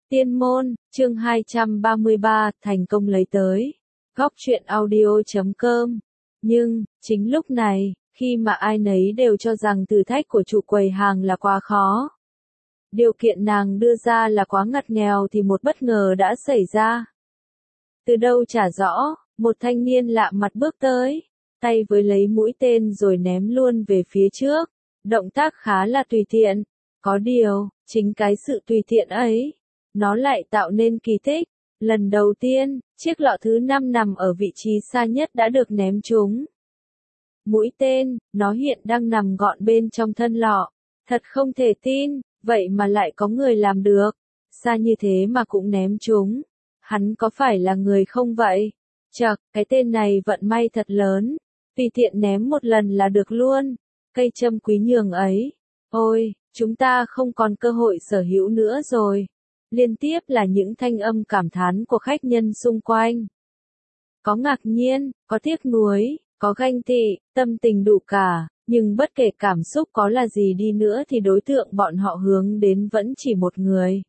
Tiên môn, chương 233, thành công lấy tới. Góc truyện audio.com. Nhưng, chính lúc này, khi mà ai nấy đều cho rằng thử thách của chủ quầy hàng là quá khó, điều kiện nàng đưa ra là quá ngặt nghèo thì một bất ngờ đã xảy ra. Từ đâu chả rõ, một thanh niên lạ mặt bước tới, tay với lấy mũi tên rồi ném luôn về phía trước. Động tác khá là tùy tiện. Có điều, chính cái sự tùy tiện ấy, nó lại tạo nên kỳ tích. Lần đầu tiên, chiếc lọ thứ 5 nằm ở vị trí xa nhất đã được ném trúng. Mũi tên, nó hiện đang nằm gọn bên trong thân lọ. Thật không thể tin, vậy mà lại có người làm được. Xa như thế mà cũng ném trúng. Hắn có phải là người không vậy? Chậc, cái tên này vận may thật lớn. Tùy tiện ném một lần là được luôn. Cây châm quý nhường ấy. Ôi, chúng ta không còn cơ hội sở hữu nữa rồi. Liên tiếp là những thanh âm cảm thán của khách nhân xung quanh. Có ngạc nhiên, có tiếc nuối, có ganh tị, tâm tình đủ cả, nhưng bất kể cảm xúc có là gì đi nữa thì đối tượng bọn họ hướng đến vẫn chỉ một người.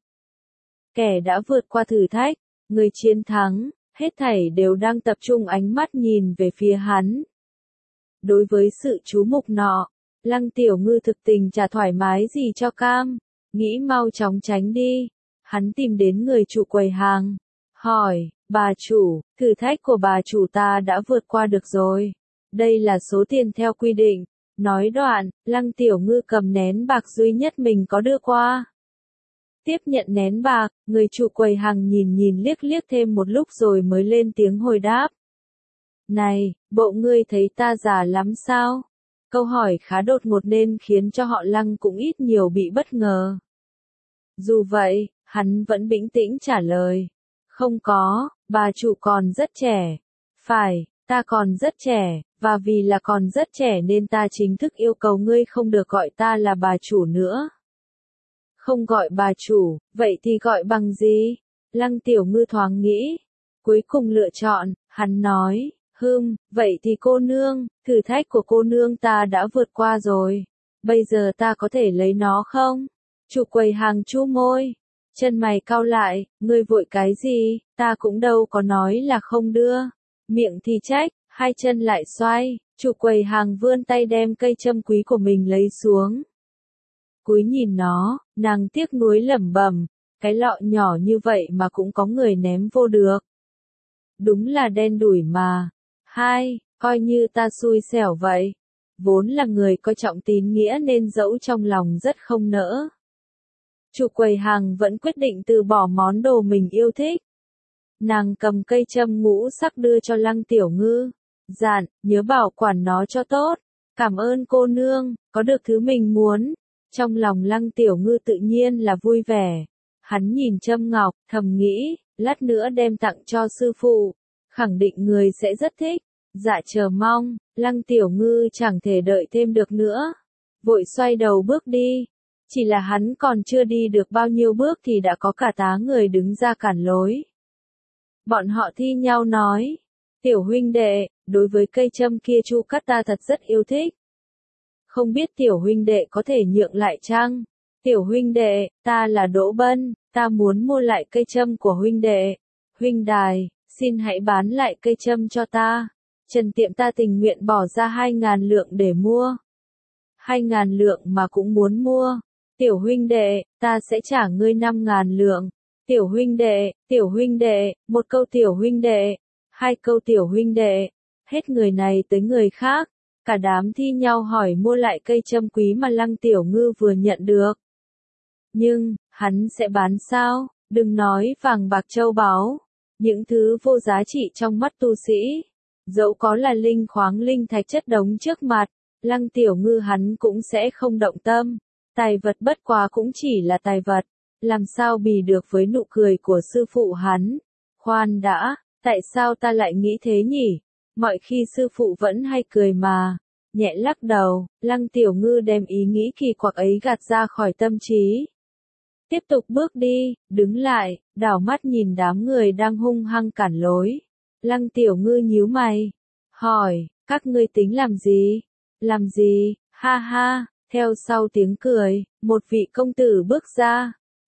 Kẻ đã vượt qua thử thách, người chiến thắng, hết thảy đều đang tập trung ánh mắt nhìn về phía hắn. Đối với sự chú mục nọ, Lăng Tiểu Ngư thực tình chả thoải mái gì cho cam, nghĩ mau chóng tránh đi. Hắn tìm đến người chủ quầy hàng, hỏi, bà chủ, thử thách của bà chủ ta đã vượt qua được rồi. Đây là số tiền theo quy định. Nói đoạn, Lăng Tiểu Ngư cầm nén bạc duy nhất mình có đưa qua. Tiếp nhận nén bạc, người chủ quầy hàng nhìn liếc liếc thêm một lúc rồi mới lên tiếng hồi đáp. Này, bộ ngươi thấy ta già lắm sao? Câu hỏi khá đột ngột nên khiến cho họ Lăng cũng ít nhiều bị bất ngờ. Dù vậy, hắn vẫn bình tĩnh trả lời. Không có, bà chủ còn rất trẻ. Phải, ta còn rất trẻ, và vì là còn rất trẻ nên ta chính thức yêu cầu ngươi không được gọi ta là bà chủ nữa. Không gọi bà chủ, vậy thì gọi bằng gì? Lăng Tiểu Ngư thoáng nghĩ. Cuối cùng lựa chọn, hắn nói, vậy thì cô nương, thử thách của cô nương ta đã vượt qua rồi. Bây giờ ta có thể lấy nó không? Chủ quầy hàng chu môi. Chân mày cau lại, ngươi vội cái gì, ta cũng đâu có nói là không đưa. Miệng thì trách, hai chân lại xoay, chủ quầy hàng vươn tay đem cây châm quý của mình lấy xuống. Cúi nhìn nó, nàng tiếc nuối lẩm bẩm, cái lọ nhỏ như vậy mà cũng có người ném vô được. Đúng là đen đủi mà. Coi như ta xui xẻo vậy. Vốn là người coi trọng tín nghĩa nên dẫu trong lòng rất không nỡ. Chủ quầy hàng vẫn quyết định từ bỏ món đồ mình yêu thích. Nàng cầm cây châm ngũ sắc đưa cho Lăng Tiểu Ngư. Dặn, nhớ bảo quản nó cho tốt. Cảm ơn cô nương, có được thứ mình muốn. Trong lòng Lăng Tiểu Ngư tự nhiên là vui vẻ. Hắn nhìn châm ngọc, thầm nghĩ, lát nữa đem tặng cho sư phụ. Khẳng định người sẽ rất thích. Dạ chờ mong, Lăng Tiểu Ngư chẳng thể đợi thêm được nữa. Vội xoay đầu bước đi. Chỉ là hắn còn chưa đi được bao nhiêu bước thì đã có cả tá người đứng ra cản lối. Bọn họ thi nhau nói, tiểu huynh đệ, đối với cây châm kia Chu Cát ta thật rất yêu thích. Không biết tiểu huynh đệ có thể nhượng lại chăng? Tiểu huynh đệ, ta là Đỗ Bân, ta muốn mua lại cây châm của huynh đệ. Huynh đài, xin hãy bán lại cây châm cho ta. Trần tiệm ta tình nguyện bỏ ra 2.000 lượng để mua. 2.000 lượng mà cũng muốn mua. Tiểu huynh đệ, ta sẽ trả ngươi 5.000 lượng. Tiểu huynh đệ, một câu tiểu huynh đệ, hai câu tiểu huynh đệ, hết người này tới người khác, cả đám thi nhau hỏi mua lại cây châm quý mà Lăng Tiểu Ngư vừa nhận được. Nhưng, hắn sẽ bán sao? Đừng nói vàng bạc châu báu, những thứ vô giá trị trong mắt tu sĩ. Dẫu có là linh khoáng linh thạch chất đống trước mặt, Lăng Tiểu Ngư hắn cũng sẽ không động tâm. Tài vật bất quá cũng chỉ là tài vật, làm sao bì được với nụ cười của sư phụ hắn. Khoan đã, tại sao ta lại nghĩ thế nhỉ? Mọi khi sư phụ vẫn hay cười mà. Nhẹ lắc đầu, Lăng Tiểu Ngư đem ý nghĩ kỳ quặc ấy gạt ra khỏi tâm trí. Tiếp tục bước đi, đứng lại, đảo mắt nhìn đám người đang hung hăng cản lối. Lăng Tiểu Ngư nhíu mày, hỏi, các ngươi tính làm gì? Làm gì? Ha ha. Theo sau tiếng cười, một vị công tử bước ra.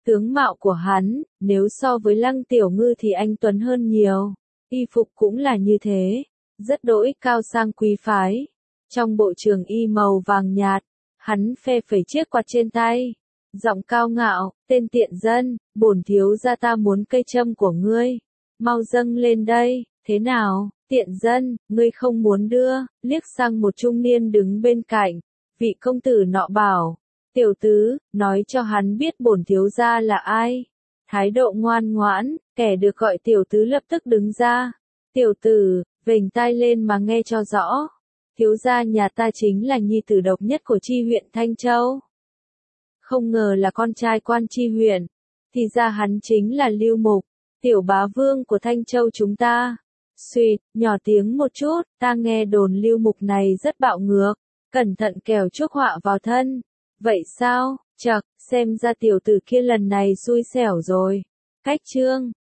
Tướng mạo của hắn, nếu so với Lăng Tiểu Ngư thì anh tuấn hơn nhiều. Y phục cũng là như thế, rất đỗi cao sang quý phái. Trong bộ trường y màu vàng nhạt, hắn phe phẩy chiếc quạt trên tay. Giọng cao ngạo, tên tiện dân, bổn thiếu gia ta muốn cây châm của ngươi. Mau dâng lên đây, thế nào, tiện dân, ngươi không muốn đưa, liếc sang một trung niên đứng bên cạnh. Vị công tử nọ bảo, tiểu tứ, nói cho hắn biết bổn thiếu gia là ai. Thái độ ngoan ngoãn, kẻ được gọi tiểu tứ lập tức đứng ra. Tiểu tử, vểnh tai lên mà nghe cho rõ. Thiếu gia nhà ta chính là nhi tử độc nhất của chi huyện Thanh Châu. Không ngờ là con trai quan chi huyện. Thì ra hắn chính là Lưu Mục, tiểu bá vương của Thanh Châu chúng ta. Xuyệt, nhỏ tiếng một chút, ta nghe đồn Lưu Mục này rất bạo ngược. Cẩn thận kẻo chuốc họa vào thân. Vậy sao, chậc, xem ra tiểu tử kia lần này xui xẻo rồi. Cách chương